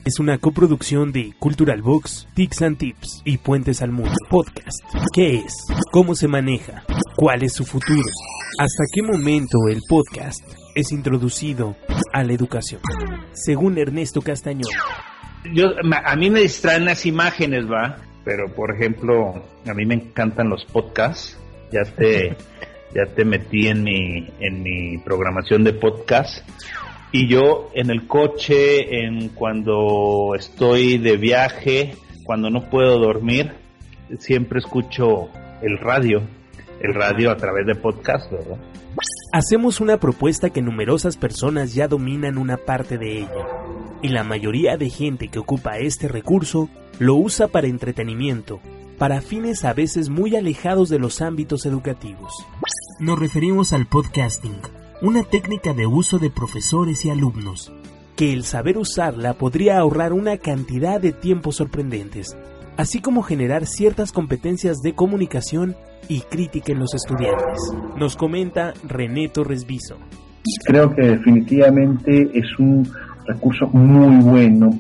Es una coproducción de Cultural Vox, Tics and Tips y Puentes al Mundo. Podcast. ¿Qué es? ¿Cómo se maneja? ¿Cuál es su futuro? ¿Hasta qué momento el podcast es introducido a la educación? Según Ernesto Castañón. A mí me distraen las imágenes, ¿va? Pero, por ejemplo, a mí me encantan los podcasts. Ya te metí en mi programación de podcast. Y yo en el coche, cuando estoy de viaje, cuando no puedo dormir, siempre escucho el radio a través de podcast, ¿verdad? Hacemos una propuesta que numerosas personas ya dominan una parte de ella, y la mayoría de gente que ocupa este recurso lo usa para entretenimiento, para fines a veces muy alejados de los ámbitos educativos. Nos referimos al podcasting, una técnica de uso de profesores y alumnos, que el saber usarla podría ahorrar una cantidad de tiempos sorprendentes, así como generar ciertas competencias de comunicación y crítica en los estudiantes. Nos comenta René Torres Viso. Creo que definitivamente es un recurso muy bueno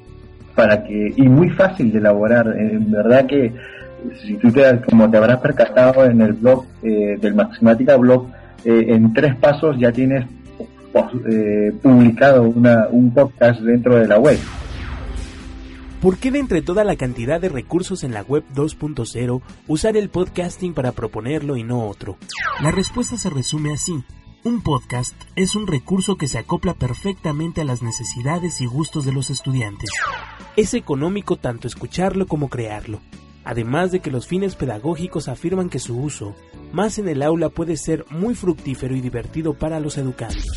y muy fácil de elaborar. En verdad que si tú como te habrás percatado en el blog del Maximática Blog, en 3 pasos ya tienes publicado un podcast dentro de la web. ¿Por qué de entre toda la cantidad de recursos en la web 2.0 usar el podcasting para proponerlo y no otro? La respuesta se resume así. Un podcast es un recurso que se acopla perfectamente a las necesidades y gustos de los estudiantes. Es económico tanto escucharlo como crearlo. Además de que los fines pedagógicos afirman que su uso, más en el aula, puede ser muy fructífero y divertido para los educandos.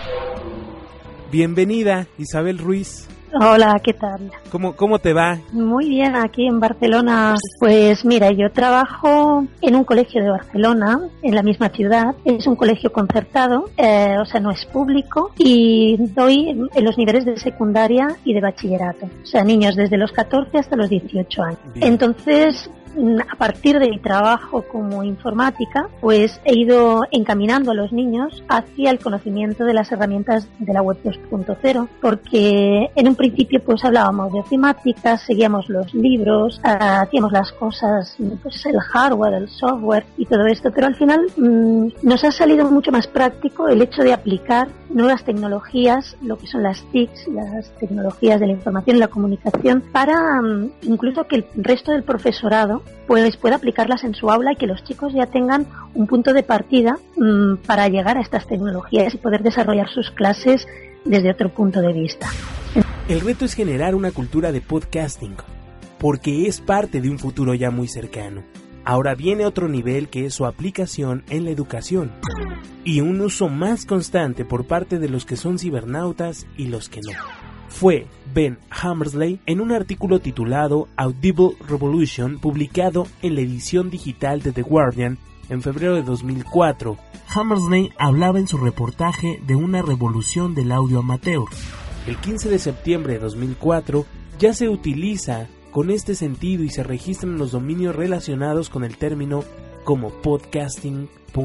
Bienvenida, Isabel Ruiz. Hola, ¿qué tal? ¿Cómo te va? Muy bien, aquí en Barcelona. Pues mira, yo trabajo en un colegio de Barcelona, en la misma ciudad. Es un colegio concertado, o sea, no es público, y doy en los niveles de secundaria y de bachillerato. O sea, niños desde los 14 hasta los 18 años. Bien. Entonces, a partir de mi trabajo como informática, pues he ido encaminando a los niños hacia el conocimiento de las herramientas de la web 2.0, porque en un principio pues hablábamos de ofimática, seguíamos los libros, hacíamos las cosas, pues el hardware, el software y todo esto, pero al final nos ha salido mucho más práctico el hecho de aplicar nuevas tecnologías, lo que son las TICs, las tecnologías de la información y la comunicación, para incluso que el resto del profesorado pues pueda aplicarlas en su aula y que los chicos ya tengan un punto de partida para llegar a estas tecnologías y poder desarrollar sus clases desde otro punto de vista. El reto es generar una cultura de podcasting, porque es parte de un futuro ya muy cercano. Ahora viene otro nivel, que es su aplicación en la educación y un uso más constante por parte de los que son cibernautas y los que no. Fue Ben Hammersley en un artículo titulado Audible Revolution, publicado en la edición digital de The Guardian en febrero de 2004. Hammersley hablaba en su reportaje de una revolución del audio amateur. El 15 de septiembre de 2004 ya se utiliza con este sentido y se registran los dominios relacionados con el término como podcasting.net.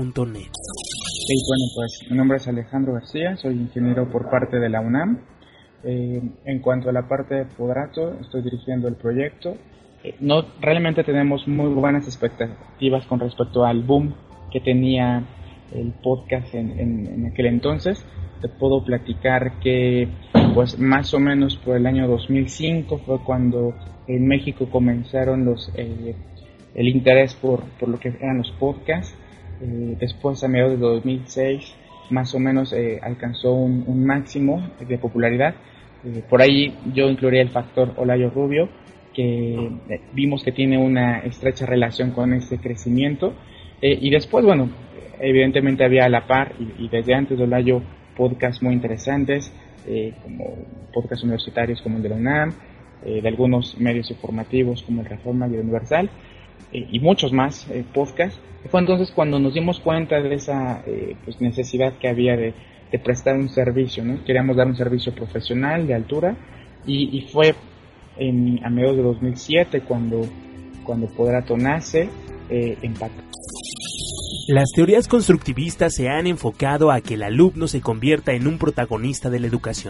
Bueno, pues mi nombre es Alejandro García, soy ingeniero por parte de la UNAM. En cuanto a la parte de Podrato, estoy dirigiendo el proyecto. No realmente tenemos muy buenas expectativas con respecto al boom que tenía el podcast en aquel entonces. Te puedo platicar que pues más o menos por el año 2005 fue cuando en México comenzaron el interés por lo que eran los podcasts. Después, a mediados de 2006, más o menos alcanzó un máximo de popularidad. Por ahí yo incluiría el factor Olayo Rubio, que vimos que tiene una estrecha relación con este crecimiento. Y después, bueno, evidentemente había a la par, y desde antes de Olayo, podcasts muy interesantes, como podcasts universitarios como el de la UNAM, de algunos medios informativos como el Reforma y el Universal, y muchos más podcasts. Fue entonces cuando nos dimos cuenta de esa pues necesidad que había de prestar un servicio, ¿no? Queríamos dar un servicio profesional de altura, y fue a mediados de 2007 cuando Podrato nace en Pato. Las teorías constructivistas se han enfocado a que el alumno se convierta en un protagonista de la educación.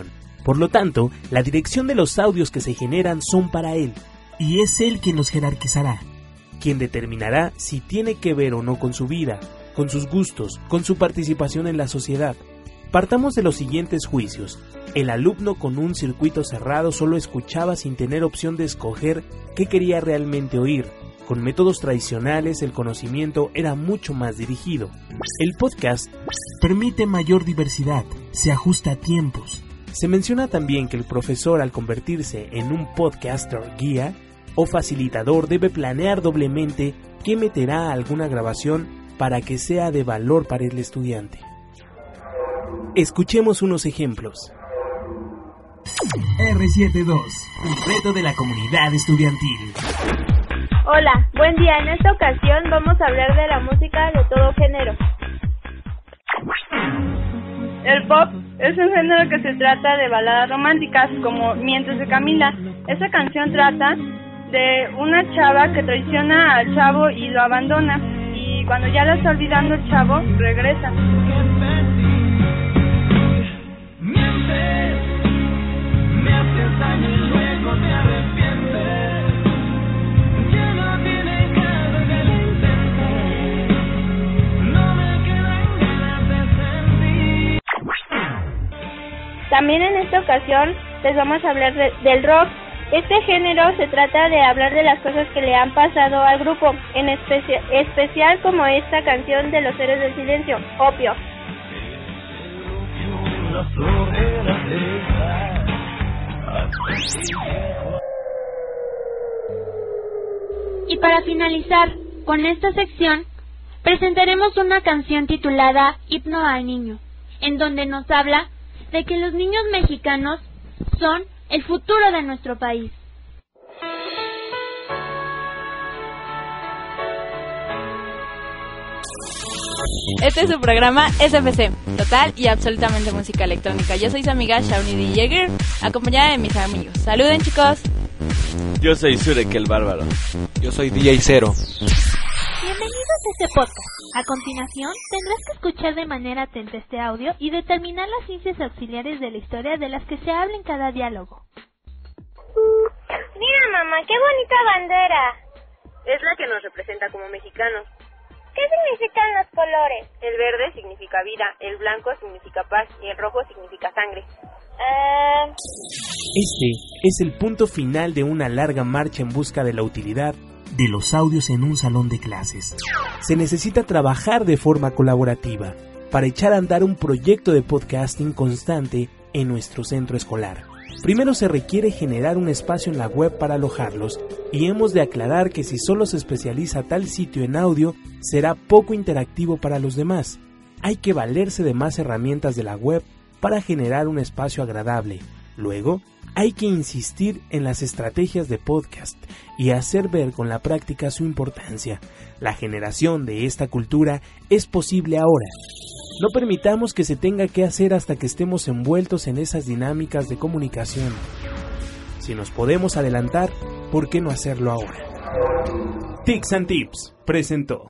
Por lo tanto, la dirección de los audios que se generan son para él, y es él quien los jerarquizará, quien determinará si tiene que ver o no con su vida, con sus gustos, con su participación en la sociedad. Partamos de los siguientes juicios. El alumno con un circuito cerrado solo escuchaba sin tener opción de escoger qué quería realmente oír. Con métodos tradicionales el conocimiento era mucho más dirigido. El podcast permite mayor diversidad, se ajusta a tiempos. Se menciona también que el profesor, al convertirse en un podcaster guía o facilitador, debe planear doblemente qué meterá a alguna grabación para que sea de valor para el estudiante. Escuchemos unos ejemplos. R72, un reto de la comunidad estudiantil. Hola, buen día. En esta ocasión vamos a hablar de la música de todo género. El pop es un género que se trata de baladas románticas, como Mientes de Camila. Esta canción trata de una chava que traiciona al chavo y lo abandona, y cuando ya la está olvidando el chavo, regresa. También en esta ocasión les vamos a hablar del rock. Este género se trata de hablar de las cosas que le han pasado al grupo, en especial como esta canción de Los Héroes del Silencio, Opio. Y para finalizar con esta sección, presentaremos una canción titulada Himno al Niño, en donde nos habla de que los niños mexicanos son el futuro de nuestro país. Este es su programa SFC, total y absolutamente música electrónica. Yo soy su amiga Shawnee D. Yeager, acompañada de mis amigos. Saluden, chicos. Yo soy Zurek el Bárbaro. Yo soy DJ Zero. Bienvenidos a este podcast. A continuación, tendrás que escuchar de manera atenta este audio y determinar las ciencias auxiliares de la historia de las que se habla en cada diálogo. Mira, mamá, qué bonita bandera. Es la que nos representa como mexicanos. ¿Qué significan los colores? El verde significa vida, el blanco significa paz y el rojo significa sangre. Este es el punto final de una larga marcha en busca de la utilidad de los audios en un salón de clases. Se necesita trabajar de forma colaborativa para echar a andar un proyecto de podcasting constante en nuestro centro escolar. Primero se requiere generar un espacio en la web para alojarlos, y hemos de aclarar que si solo se especializa tal sitio en audio, será poco interactivo para los demás. Hay que valerse de más herramientas de la web para generar un espacio agradable. Luego, hay que insistir en las estrategias de podcast y hacer ver con la práctica su importancia. La generación de esta cultura es posible ahora. No permitamos que se tenga que hacer hasta que estemos envueltos en esas dinámicas de comunicación. Si nos podemos adelantar, ¿por qué no hacerlo ahora? Tics and Tips presentó.